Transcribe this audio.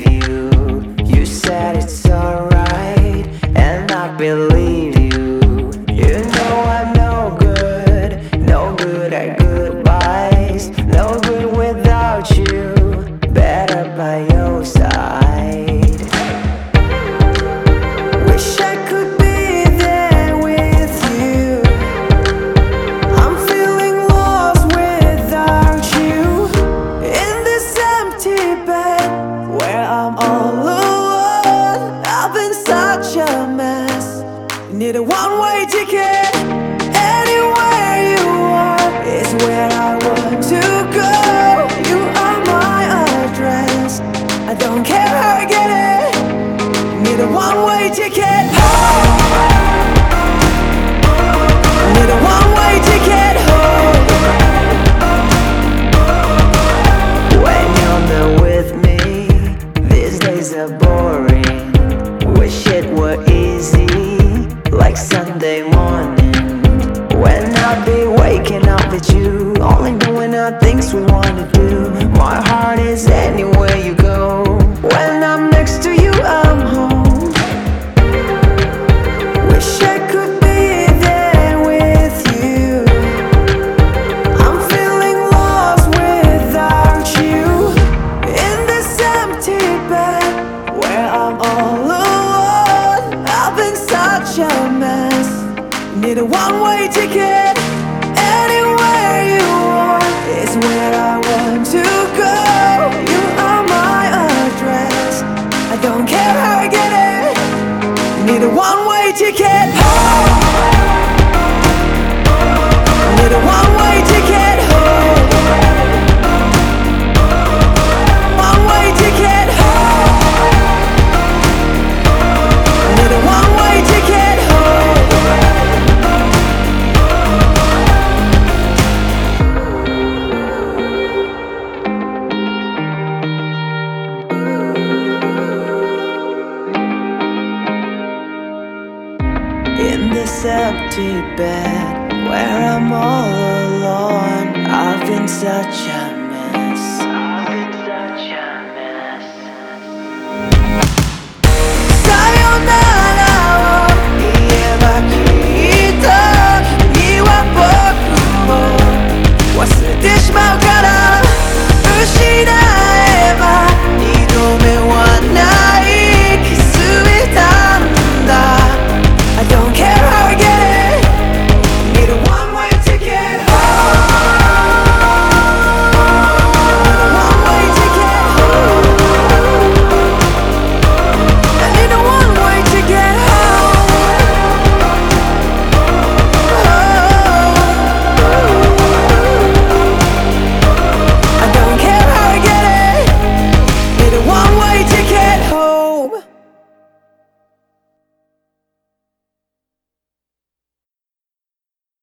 leave you. You said it's alright, and I believe you. You know I'm no good at goodbyes, no good without you, better by your side. Wish I could be there with you. I'm feeling lost without you. In this empty bed where I'm all alone, I've been such a mess. Need a one-way ticket. Anywhere you are is where I want to go. You are my address, I don't care how I get it. Need a one-way ticket home. Need a one-way ticket home. When you're not with me, these days are boring. Wish it were easy, like Sunday morning, when I'll be waking up with you, only doing the things we wanna do. My heart is anywhere you go. When I'm next to you, I'm home. Wish I could be there with you. I'm feeling lost without you. In this empty bed where I'm all alone, I've been such a mess. Need a one-way ticket. Anywhere you are is where I want to go. You are my address, I don't care how I get it. Need a one-way ticket home. Need a one-way ticket home. One-way ticket home. Need a one-way ticket home. In this empty bed where I'm all alone, I've been such a